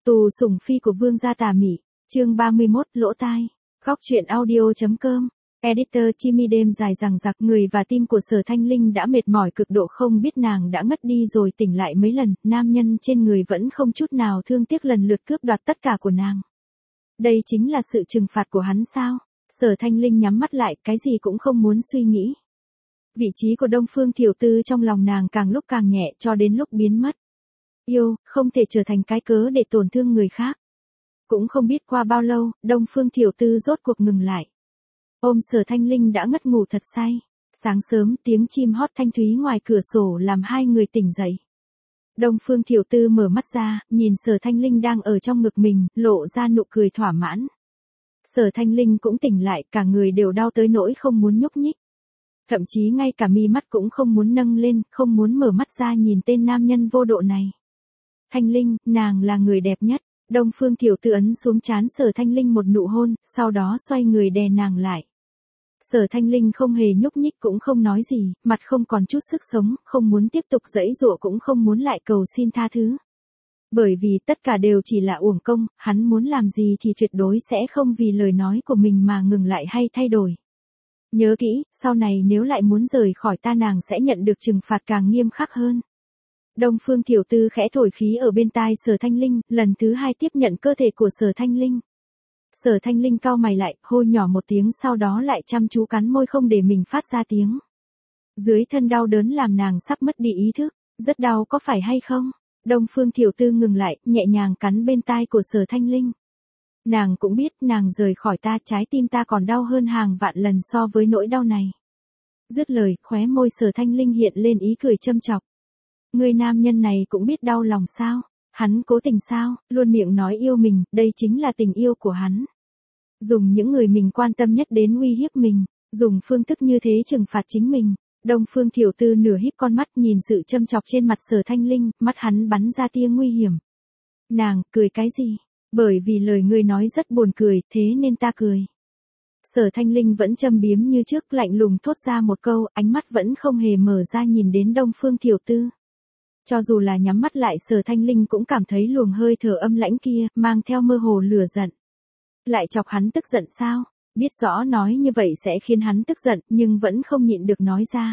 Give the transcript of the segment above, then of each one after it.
Tù sủng phi của vương gia tà mị, chương 31, lỗ tai. Góc truyện audio.com. Editor Chimi. Đêm dài dằng dặc, người và tim của Sở Thanh Linh đã mệt mỏi cực độ, không biết nàng đã ngất đi rồi tỉnh lại mấy lần, nam nhân trên người vẫn không chút nào thương tiếc lần lượt cướp đoạt tất cả của nàng. Đây chính là sự trừng phạt của hắn sao? Sở Thanh Linh nhắm mắt lại, cái gì cũng không muốn suy nghĩ. Vị trí của Đông Phương Thiểu Tư trong lòng nàng càng lúc càng nhẹ cho đến lúc biến mất. Yêu, không thể trở thành cái cớ để tổn thương người khác. Cũng không biết qua bao lâu, Đông Phương Thiểu Tư rốt cuộc ngừng lại. Ôm Sở Thanh Linh đã ngất ngủ thật say. Sáng sớm, tiếng chim hót thanh thúy ngoài cửa sổ làm hai người tỉnh dậy. Đông Phương Thiểu Tư mở mắt ra, nhìn Sở Thanh Linh đang ở trong ngực mình, lộ ra nụ cười thỏa mãn. Sở Thanh Linh cũng tỉnh lại, cả người đều đau tới nỗi không muốn nhúc nhích. Thậm chí ngay cả mi mắt cũng không muốn nâng lên, không muốn mở mắt ra nhìn tên nam nhân vô độ này. Thanh Linh, nàng là người đẹp nhất. Đông Phương Thiểu Tư ấn xuống trán Sở Thanh Linh một nụ hôn, sau đó xoay người đè nàng lại. Sở Thanh Linh không hề nhúc nhích cũng không nói gì, mặt không còn chút sức sống, không muốn tiếp tục giãy giụa cũng không muốn lại cầu xin tha thứ. Bởi vì tất cả đều chỉ là uổng công, hắn muốn làm gì thì tuyệt đối sẽ không vì lời nói của mình mà ngừng lại hay thay đổi. Nhớ kỹ, sau này nếu lại muốn rời khỏi ta nàng sẽ nhận được trừng phạt càng nghiêm khắc hơn. Đông Phương Thiểu Tư khẽ thổi khí ở bên tai Sở Thanh Linh, lần thứ hai tiếp nhận cơ thể của Sở Thanh Linh. Sở Thanh Linh cau mày lại, hô nhỏ một tiếng sau đó lại chăm chú cắn môi không để mình phát ra tiếng. Dưới thân đau đớn làm nàng sắp mất đi ý thức, rất đau có phải hay không? Đông Phương Thiểu Tư ngừng lại, nhẹ nhàng cắn bên tai của Sở Thanh Linh. Nàng cũng biết nàng rời khỏi ta trái tim ta còn đau hơn hàng vạn lần so với nỗi đau này. Dứt lời, khóe môi Sở Thanh Linh hiện lên ý cười châm chọc. Người nam nhân này cũng biết đau lòng sao? Hắn cố tình sao? Luôn miệng nói yêu mình, đây chính là tình yêu của hắn. Dùng những người mình quan tâm nhất đến uy hiếp mình, dùng phương thức như thế trừng phạt chính mình. Đông Phương Thiểu Tư nửa híp con mắt nhìn sự châm chọc trên mặt Sở Thanh Linh, mắt hắn bắn ra tia nguy hiểm. Nàng, cười cái gì? Bởi vì lời ngươi nói rất buồn cười, thế nên ta cười. Sở Thanh Linh vẫn châm biếm như trước, lạnh lùng thốt ra một câu, ánh mắt vẫn không hề mở ra nhìn đến Đông Phương Thiểu Tư. Cho dù là nhắm mắt lại Sở Thanh Linh cũng cảm thấy luồng hơi thở âm lãnh kia, mang theo mơ hồ lửa giận. Lại chọc hắn tức giận sao? Biết rõ nói như vậy sẽ khiến hắn tức giận, nhưng vẫn không nhịn được nói ra.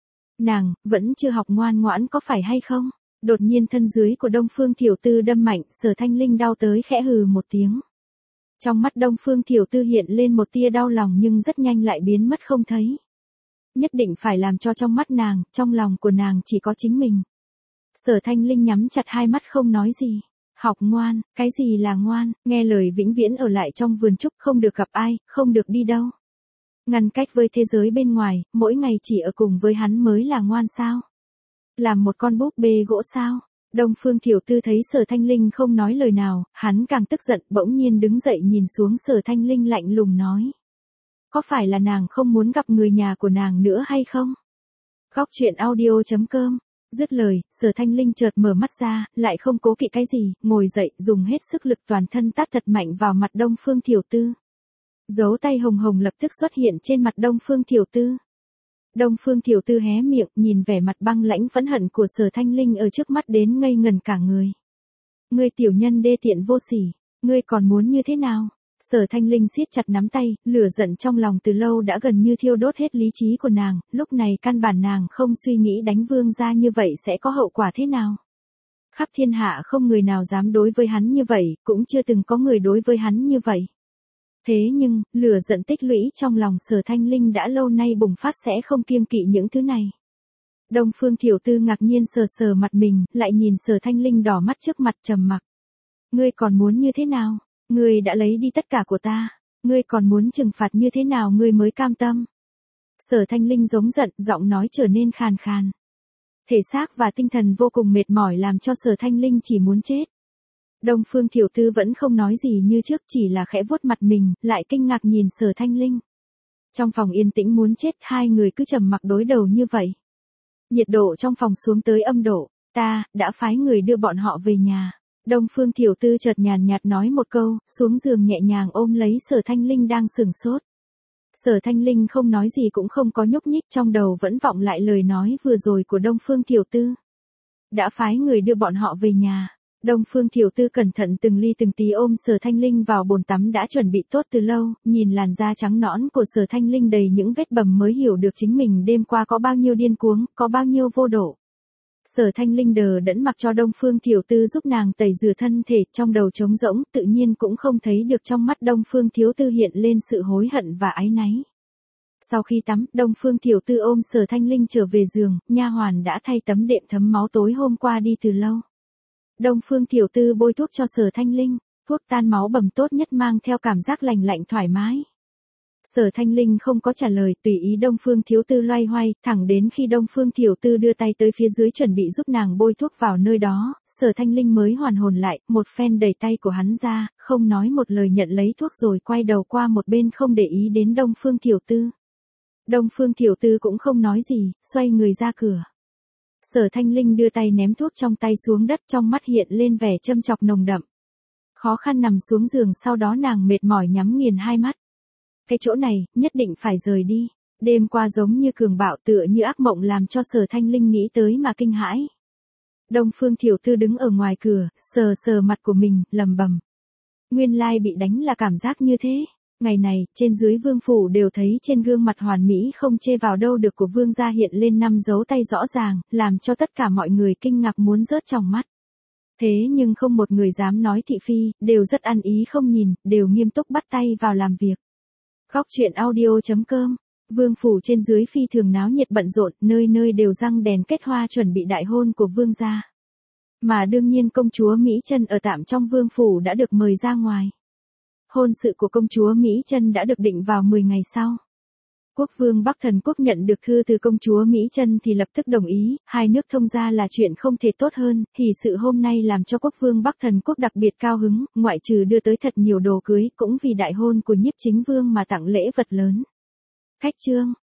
Nàng, vẫn chưa học ngoan ngoãn có phải hay không? Đột nhiên thân dưới của Đông Phương Thiểu Tư đâm mạnh, Sở Thanh Linh đau tới khẽ hừ một tiếng. Trong mắt Đông Phương Thiểu Tư hiện lên một tia đau lòng nhưng rất nhanh lại biến mất không thấy. Nhất định phải làm cho trong mắt nàng, trong lòng của nàng chỉ có chính mình. Sở Thanh Linh nhắm chặt hai mắt không nói gì. Học ngoan, cái gì là ngoan? Nghe lời vĩnh viễn ở lại trong vườn trúc, không được gặp ai, không được đi đâu. Ngăn cách với thế giới bên ngoài, mỗi ngày chỉ ở cùng với hắn mới là ngoan sao? Làm một con búp bê gỗ sao? Đông Phương Thiểu Tư thấy Sở Thanh Linh không nói lời nào, hắn càng tức giận, bỗng nhiên đứng dậy nhìn xuống Sở Thanh Linh lạnh lùng nói. Có phải là nàng không muốn gặp người nhà của nàng nữa hay không? Góc truyện audio.com. Dứt lời, Sở Thanh Linh chợt mở mắt ra, lại không cố kỵ cái gì, ngồi dậy, dùng hết sức lực toàn thân tát thật mạnh vào mặt Đông Phương Thiểu Tư. Dấu tay hồng hồng lập tức xuất hiện trên mặt Đông Phương Thiểu Tư. Đông Phương Thiểu Tư hé miệng, nhìn vẻ mặt băng lãnh phẫn hận của Sở Thanh Linh ở trước mắt đến ngây ngần cả người. Ngươi tiểu nhân đê tiện vô sỉ, ngươi còn muốn như thế nào? Sở Thanh Linh siết chặt nắm tay, lửa giận trong lòng từ lâu đã gần như thiêu đốt hết lý trí của nàng, lúc này căn bản nàng không suy nghĩ đánh vương gia như vậy sẽ có hậu quả thế nào. Khắp thiên hạ không người nào dám đối với hắn như vậy, cũng chưa từng có người đối với hắn như vậy. Thế nhưng, lửa giận tích lũy trong lòng Sở Thanh Linh đã lâu nay bùng phát sẽ không kiêng kỵ những thứ này. Đông Phương Thiểu Tư ngạc nhiên sờ sờ mặt mình, lại nhìn Sở Thanh Linh đỏ mắt trước mặt trầm mặc. Ngươi còn muốn như thế nào? Ngươi đã lấy đi tất cả của ta, ngươi còn muốn trừng phạt như thế nào ngươi mới cam tâm? Sở Thanh Linh giống giận, giọng nói trở nên khàn khàn. Thể xác và tinh thần vô cùng mệt mỏi làm cho Sở Thanh Linh chỉ muốn chết. Đông Phương Thiểu Tư vẫn không nói gì như trước, chỉ là khẽ vuốt mặt mình, lại kinh ngạc nhìn Sở Thanh Linh. Trong phòng yên tĩnh muốn chết, hai người cứ trầm mặc đối đầu như vậy. Nhiệt độ trong phòng xuống tới âm độ, ta đã phái người đưa bọn họ về nhà. Đông Phương Thiểu Tư chợt nhàn nhạt nói một câu, xuống giường nhẹ nhàng ôm lấy Sở Thanh Linh đang sửng sốt. Sở Thanh Linh không nói gì cũng không có nhúc nhích, trong đầu vẫn vọng lại lời nói vừa rồi của Đông Phương Thiểu Tư. Đã phái người đưa bọn họ về nhà. Đông Phương Thiểu Tư cẩn thận từng ly từng tí ôm Sở Thanh Linh vào bồn tắm đã chuẩn bị tốt từ lâu, nhìn làn da trắng nõn của Sở Thanh Linh đầy những vết bầm mới hiểu được chính mình đêm qua có bao nhiêu điên cuồng, có bao nhiêu vô độ. Sở Thanh Linh đờ đẫn mặc cho Đông Phương Thiểu Tư giúp nàng tẩy rửa thân thể, trong đầu trống rỗng, tự nhiên cũng không thấy được trong mắt Đông Phương Thiểu Tư hiện lên sự hối hận và áy náy. Sau khi tắm, Đông Phương Thiểu Tư ôm Sở Thanh Linh trở về giường, nha hoàn đã thay tấm đệm thấm máu tối hôm qua đi từ lâu. Đông Phương Thiểu Tư bôi thuốc cho Sở Thanh Linh, thuốc tan máu bầm tốt nhất mang theo cảm giác lành lạnh thoải mái. Sở Thanh Linh không có trả lời, tùy ý Đông Phương Thiểu Tư loay hoay, thẳng đến khi Đông Phương Thiểu Tư đưa tay tới phía dưới chuẩn bị giúp nàng bôi thuốc vào nơi đó, Sở Thanh Linh mới hoàn hồn lại, một phen đẩy tay của hắn ra, không nói một lời nhận lấy thuốc rồi quay đầu qua một bên không để ý đến Đông Phương Thiểu Tư. Đông Phương Thiểu Tư cũng không nói gì, xoay người ra cửa. Sở Thanh Linh đưa tay ném thuốc trong tay xuống đất, trong mắt hiện lên vẻ châm chọc nồng đậm. Khó khăn nằm xuống giường, sau đó nàng mệt mỏi nhắm nghiền hai mắt. Cái chỗ này, nhất định phải rời đi. Đêm qua giống như cường bạo tựa như ác mộng làm cho Sở Thanh Linh nghĩ tới mà kinh hãi. Đông Phương Thiểu Tư đứng ở ngoài cửa, sờ sờ mặt của mình, lầm bầm. Nguyên lai bị đánh là cảm giác như thế. Ngày này, trên dưới vương phủ đều thấy trên gương mặt hoàn mỹ không chê vào đâu được của vương gia hiện lên 5 dấu tay rõ ràng, làm cho tất cả mọi người kinh ngạc muốn rớt trong mắt. Thế nhưng không một người dám nói thị phi, đều rất ăn ý không nhìn, đều nghiêm túc bắt tay vào làm việc. Góc truyện audio.com. Vương phủ trên dưới phi thường náo nhiệt bận rộn, nơi nơi đều răng đèn kết hoa chuẩn bị đại hôn của vương gia. Mà đương nhiên công chúa Mỹ Chân ở tạm trong vương phủ đã được mời ra ngoài. Hôn sự của công chúa Mỹ Chân đã được định vào 10 ngày sau. Quốc vương Bắc Thần Quốc nhận được thư từ công chúa Mỹ Chân thì lập tức đồng ý, hai nước thông gia là chuyện không thể tốt hơn, hỷ sự hôm nay làm cho quốc vương Bắc Thần Quốc đặc biệt cao hứng, ngoại trừ đưa tới thật nhiều đồ cưới, cũng vì đại hôn của Nhiếp Chính Vương mà tặng lễ vật lớn. Khách trương